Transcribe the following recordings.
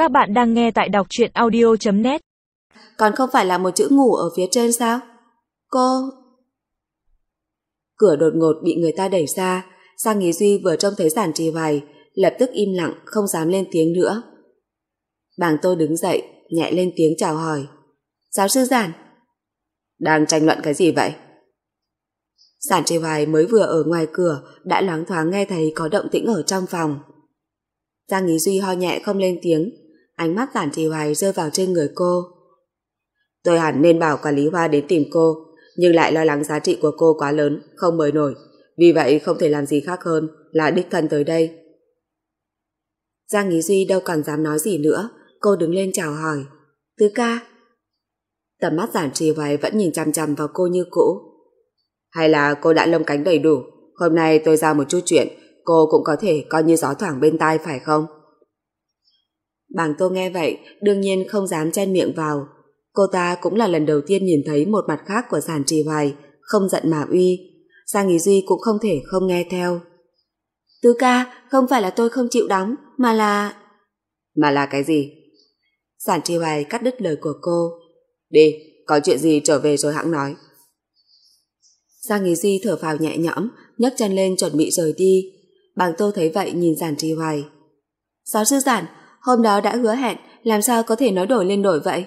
Các bạn đang nghe tại đọc truyện audio.net. Còn không phải là một chữ ngủ ở phía trên sao? Cô... Cửa đột ngột bị người ta đẩy ra. Giang Nghĩ Duy vừa trông thấy Giản Trì Hoài, lập tức im lặng, không dám lên tiếng nữa. Bàng Tô đứng dậy, nhẹ lên tiếng chào hỏi. Giáo sư Giản. Đang tranh luận cái gì vậy? Giản Trì Hoài mới vừa ở ngoài cửa đã loáng thoáng nghe thấy có động tĩnh ở trong phòng. Giang Nghĩ Duy ho nhẹ không lên tiếng, ánh mắt Giản Trì Hoài rơi vào trên người cô. Tôi hẳn nên bảo quản lý Hoa đến tìm cô, nhưng lại lo lắng giá trị của cô quá lớn, không mời nổi, vì vậy không thể làm gì khác hơn là đích thân tới đây. Giang Nghĩ Duy đâu còn dám nói gì nữa, cô đứng lên chào hỏi. Tứ ca. Tầm mắt Giản Trì Hoài vẫn nhìn chằm chằm vào cô như cũ. Hay là cô đã lông cánh đầy đủ, hôm nay tôi ra một chút chuyện, cô cũng có thể coi như gió thoảng bên tai phải không? Bàng Tô nghe vậy, đương nhiên không dám chen miệng vào. Cô ta cũng là lần đầu tiên nhìn thấy một mặt khác của Giản Trì Hoài, không giận mà uy. Giang Nghĩ Duy cũng không thể không nghe theo. Tứ ca, không phải là tôi không chịu đóng, mà là... Mà là cái gì? Giản Trì Hoài cắt đứt lời của cô. Đi, có chuyện gì trở về rồi hẵng nói. Giang Nghĩ Duy thở phào nhẹ nhõm, nhấc chân lên chuẩn bị rời đi. Bàng Tô thấy vậy nhìn Giản Trì Hoài. Giáo sư Giản, hôm đó đã hứa hẹn, làm sao có thể nói đổi lên đổi vậy?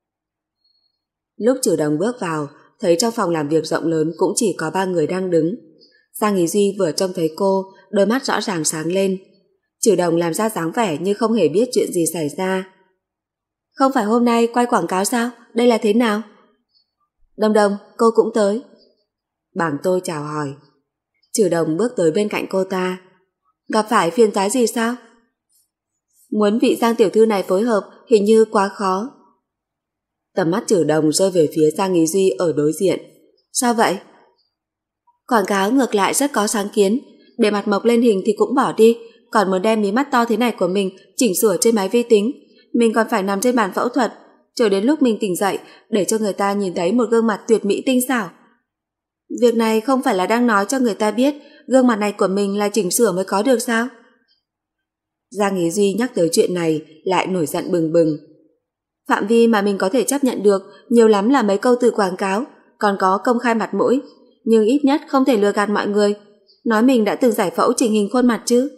Lúc Trừ Đồng bước vào, thấy trong phòng làm việc rộng lớn cũng chỉ có 3 người đang đứng. Giang Nghĩ Duy vừa trông thấy cô, đôi mắt rõ ràng sáng lên. Trừ Đồng làm ra dáng vẻ như không hề biết chuyện gì xảy ra. Không phải hôm nay quay quảng cáo sao? Đây là thế nào? Đồng Đồng, cô cũng tới. Bàng Tô chào hỏi. Trừ Đồng bước tới bên cạnh cô ta. Gặp phải phiền toái gì sao? Muốn vị Giang tiểu thư này phối hợp hình như quá khó. Tầm mắt Trừ Đồng rơi về phía Giang Nghĩ Duy ở đối diện. Sao vậy? Quảng cáo ngược lại rất có sáng kiến, để mặt mộc lên hình thì cũng bỏ đi, còn muốn đem mí mắt to thế này của mình chỉnh sửa trên máy vi tính, mình còn phải nằm trên bàn phẫu thuật, chờ đến lúc mình tỉnh dậy để cho người ta nhìn thấy một gương mặt tuyệt mỹ tinh xảo. Việc này không phải là đang nói cho người ta biết gương mặt này của mình là chỉnh sửa mới có được sao? Giang Nghĩ Duy nhắc tới chuyện này lại nổi giận bừng bừng. Phạm vi mà mình có thể chấp nhận được nhiều lắm là mấy câu từ quảng cáo, còn có công khai mặt mũi, nhưng ít nhất không thể lừa gạt mọi người, nói mình đã từng giải phẫu chỉnh hình khuôn mặt chứ.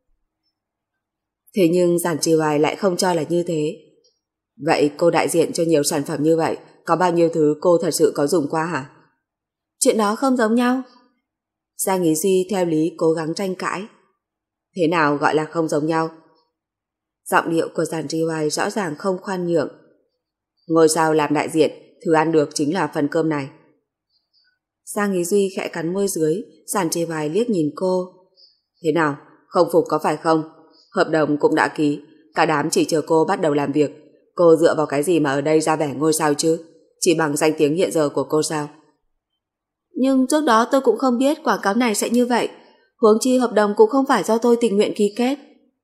Thế nhưng Giản Trì Hoài lại không cho là như thế. Vậy cô đại diện cho nhiều sản phẩm như vậy, có bao nhiêu thứ cô thật sự có dùng qua hả? Chuyện đó không giống nhau. Giang Nghĩ Duy theo lý cố gắng tranh cãi. Thế nào gọi là không giống nhau? Giọng điệu của Giản Trì Hoài rõ ràng không khoan nhượng. Ngôi sao làm đại diện, thứ ăn được chính là phần cơm này. Giang Nghĩ Duy khẽ cắn môi dưới, Giản Trì Hoài liếc nhìn cô. Thế nào, không phục có phải không? Hợp đồng cũng đã ký, cả đám chỉ chờ cô bắt đầu làm việc. Cô dựa vào cái gì mà ở đây ra vẻ ngôi sao chứ? Chỉ bằng danh tiếng hiện giờ của cô sao? Nhưng trước đó tôi cũng không biết quảng cáo này sẽ như vậy, huống chi hợp đồng cũng không phải do tôi tình nguyện ký kết.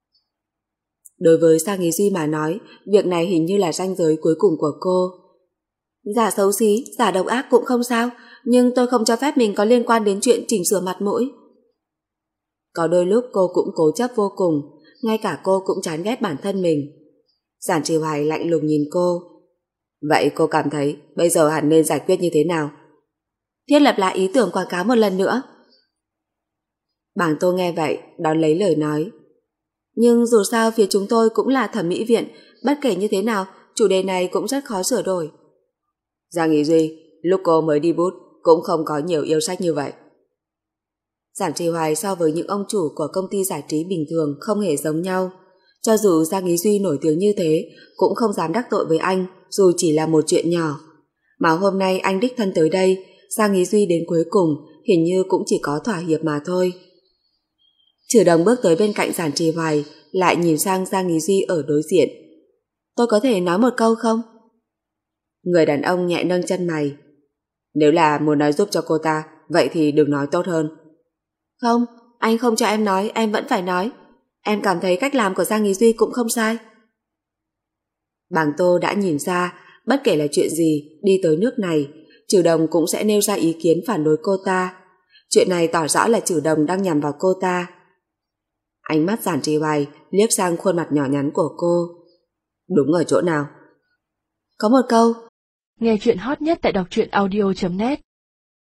Đối với Giang Nghĩ Duy mà nói, việc này hình như là ranh giới cuối cùng của cô. Giả xấu xí, giả độc ác cũng không sao, nhưng tôi không cho phép mình có liên quan đến chuyện chỉnh sửa mặt mũi. Có đôi lúc cô cũng cố chấp vô cùng, ngay cả cô cũng chán ghét bản thân mình. Giản Trì Hoài lạnh lùng nhìn cô. Vậy cô cảm thấy bây giờ hẳn nên giải quyết như thế nào? Thiết lập lại ý tưởng quảng cáo một lần nữa. Bàng Tô nghe vậy, đón lấy lời nói. Nhưng dù sao phía chúng tôi cũng là thẩm mỹ viện, bất kể như thế nào, chủ đề này cũng rất khó sửa đổi. Giang Nghĩ Duy, lúc cô mới đi bút cũng không có nhiều yêu sách như vậy. Giản Trì Hoài so với những ông chủ của công ty giải trí bình thường không hề giống nhau. Cho dù Giang Nghĩ Duy nổi tiếng như thế, cũng không dám đắc tội với anh, dù chỉ là một chuyện nhỏ. Mà hôm nay anh đích thân tới đây, Giang Nghĩ Duy đến cuối cùng hình như cũng chỉ có thỏa hiệp mà thôi. Trừ Đồng bước tới bên cạnh Giản Trì Hoài, lại nhìn sang Giang Nghĩ Duy ở đối diện. Tôi có thể nói một câu không? Người đàn ông nhẹ nâng chân mày. Nếu là muốn nói giúp cho cô ta, vậy thì đừng nói tốt hơn. Không, anh không cho em nói, em vẫn phải nói. Em cảm thấy cách làm của Giang Nghĩ Duy cũng không sai. Bàng Tô đã nhìn ra, bất kể là chuyện gì, đi tới nước này, Trừ Đồng cũng sẽ nêu ra ý kiến phản đối cô ta. Chuyện này tỏ rõ là Trừ Đồng đang nhằm vào cô ta. Ánh mắt Giản Trì Hoài liếc sang khuôn mặt nhỏ nhắn của cô. Đúng ở chỗ nào? Có một câu. Nghe chuyện hot nhất tại đọc truyện audio.net